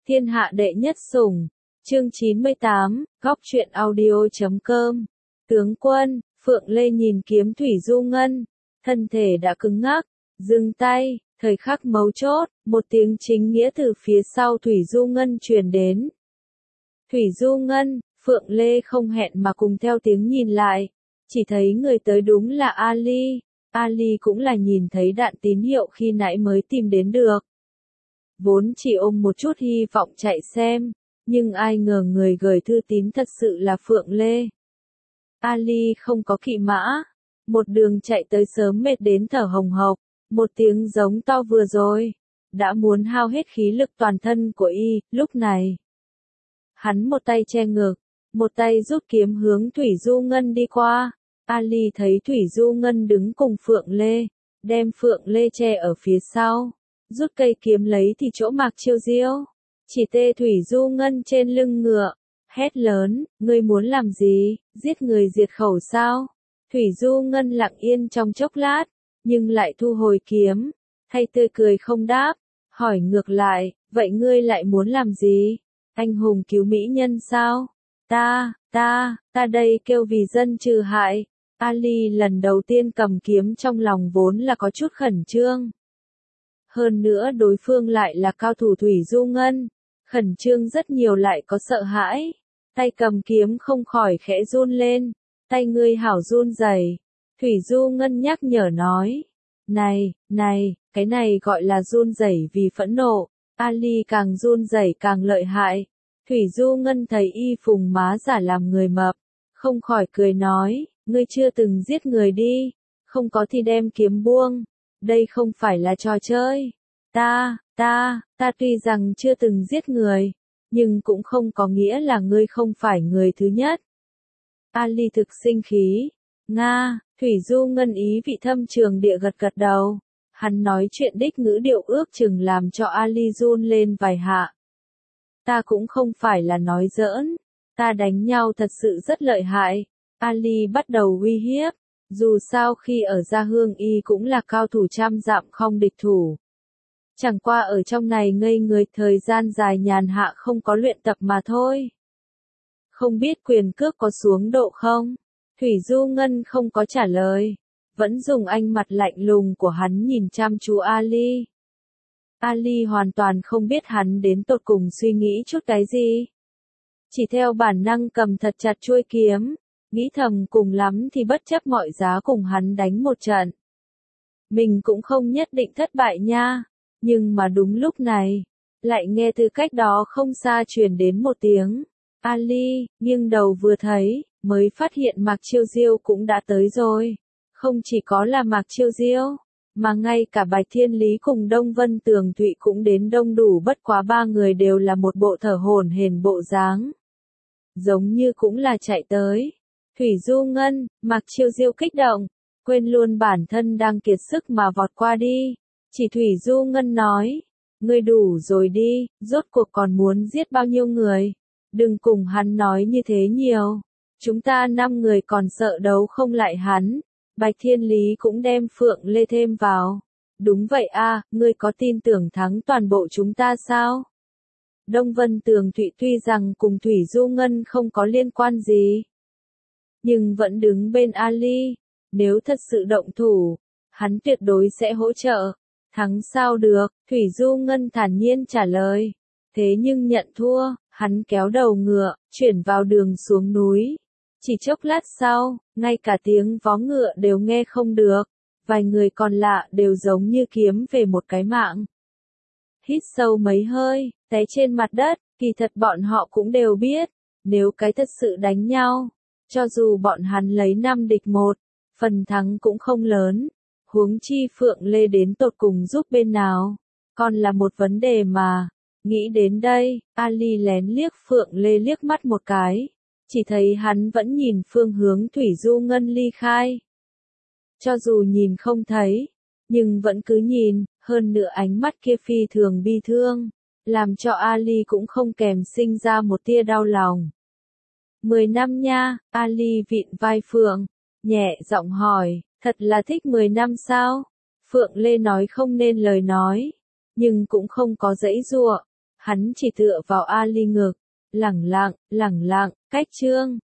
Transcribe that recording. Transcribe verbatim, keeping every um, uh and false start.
Thiên hạ đệ nhất sủng. Chương chín mươi tám, góc truyện audio chấm com. Tướng quân, Phượng Lê nhìn kiếm Thủy Du Ngân, thân thể đã cứng ngắc, dừng tay, thời khắc mấu chốt, một tiếng chính nghĩa từ phía sau Thủy Du Ngân truyền đến. Thủy Du Ngân, Phượng Lê không hẹn mà cùng theo tiếng nhìn lại, chỉ thấy người tới đúng là Ali, Ali cũng là nhìn thấy đạn tín hiệu khi nãy mới tìm đến được. Vốn chỉ ôm một chút hy vọng chạy xem, nhưng ai ngờ người gửi thư tín thật sự là Phượng Lê. Ali không có kỵ mã, một đường chạy tới sớm mệt đến thở hồng hộc, một tiếng giống to vừa rồi, đã muốn hao hết khí lực toàn thân của y, lúc này. Hắn một tay che ngực, một tay rút kiếm hướng Thủy Du Ngân đi qua, Ali thấy Thủy Du Ngân đứng cùng Phượng Lê, đem Phượng Lê che ở phía sau, rút cây kiếm lấy thì chỗ Mạc Chiêu Diêu, chỉ tê Thủy Du Ngân trên lưng ngựa, hét lớn, ngươi muốn làm gì, giết người diệt khẩu sao? Thủy Du Ngân lặng yên trong chốc lát, nhưng lại thu hồi kiếm, thay tươi cười không đáp, hỏi ngược lại, vậy ngươi lại muốn làm gì? Anh hùng cứu mỹ nhân sao? Ta, ta, ta đây kêu vì dân trừ hại. Ali lần đầu tiên cầm kiếm trong lòng vốn là có chút khẩn trương. Hơn nữa đối phương lại là cao thủ Thủy Du Ngân, khẩn trương rất nhiều lại có sợ hãi, tay cầm kiếm không khỏi khẽ run lên, tay ngươi hảo run rẩy. Thủy Du Ngân nhắc nhở nói, này, này, cái này gọi là run rẩy vì phẫn nộ. Ali càng run rẩy càng lợi hại. Thủy Du Ngân thấy y phùng má giả làm người mập, không khỏi cười nói, ngươi chưa từng giết người đi, không có thì đem kiếm buông, đây không phải là trò chơi. Ta, ta, ta tuy rằng chưa từng giết người, nhưng cũng không có nghĩa là ngươi không phải người thứ nhất. Ali thực sinh khí, Nga, Thủy Du Ngân ý vị thâm trường địa gật gật đầu, hắn nói chuyện đích ngữ điệu ước chừng làm cho Ali run lên vài hạ. Ta cũng không phải là nói giỡn, ta đánh nhau thật sự rất lợi hại. Ali bắt đầu uy hiếp, dù sao khi ở Gia Hương y cũng là cao thủ trăm dặm không địch thủ. Chẳng qua ở trong này ngây người thời gian dài nhàn hạ không có luyện tập mà thôi. Không biết quyền cước có xuống độ không? Thủy Du Ngân không có trả lời, vẫn dùng ánh mặt lạnh lùng của hắn nhìn chăm chú Ali. Ali hoàn toàn không biết hắn đến tột cùng suy nghĩ chút cái gì. Chỉ theo bản năng cầm thật chặt chuôi kiếm, nghĩ thầm cùng lắm thì bất chấp mọi giá cùng hắn đánh một trận. Mình cũng không nhất định thất bại nha, nhưng mà đúng lúc này, lại nghe từ cách đó không xa truyền đến một tiếng. Ali, nghiêng đầu vừa thấy, mới phát hiện Mạc Chiêu Diêu cũng đã tới rồi. Không chỉ có là Mạc Chiêu Diêu, mà ngay cả Bạch Thiên Lý cùng Đông Vân Tường Thụy cũng đến đông đủ, bất quá ba người đều là một bộ thở hổn hển bộ dáng. Giống như cũng là chạy tới. Thủy Du Ngân, Mạc Chiêu Diêu kích động, quên luôn bản thân đang kiệt sức mà vọt qua đi. Chỉ Thủy Du Ngân nói, ngươi đủ rồi đi, rốt cuộc còn muốn giết bao nhiêu người? Đừng cùng hắn nói như thế nhiều. Chúng ta năm người còn sợ đấu không lại hắn. Bạch Thiên Lý cũng đem Phượng Lê thêm vào. Đúng vậy a, ngươi có tin tưởng thắng toàn bộ chúng ta sao? Đông Vân Tường Thụy tuy rằng cùng Thủy Du Ngân không có liên quan gì, nhưng vẫn đứng bên Ali. Nếu thật sự động thủ, hắn tuyệt đối sẽ hỗ trợ. Thắng sao được, Thủy Du Ngân thản nhiên trả lời. Thế nhưng nhận thua, hắn kéo đầu ngựa, chuyển vào đường xuống núi. Chỉ chốc lát sau, ngay cả tiếng vó ngựa đều nghe không được. Vài người còn lạ đều giống như kiếm về một cái mạng. Hít sâu mấy hơi, té trên mặt đất, kỳ thật bọn họ cũng đều biết. Nếu cái thật sự đánh nhau, cho dù bọn hắn lấy năm địch một, phần thắng cũng không lớn. Huống chi Phượng Lê đến tột cùng giúp bên nào, còn là một vấn đề mà. Nghĩ đến đây, Ali lén liếc Phượng Lê liếc mắt một cái, chỉ thấy hắn vẫn nhìn phương hướng Thủy Du Ngân ly khai. Cho dù nhìn không thấy, nhưng vẫn cứ nhìn, hơn nữa ánh mắt kia phi thường bi thương, làm cho Ali cũng không kèm sinh ra một tia đau lòng. Mười năm nha, Ali vịn vai Phượng, nhẹ giọng hỏi, thật là thích mười năm sao? Phượng Lê nói không nên lời nói, nhưng cũng không có giãy giụa. Hắn chỉ tựa vào Ali ngực, lẳng lặng, lẳng lặng, cách Trương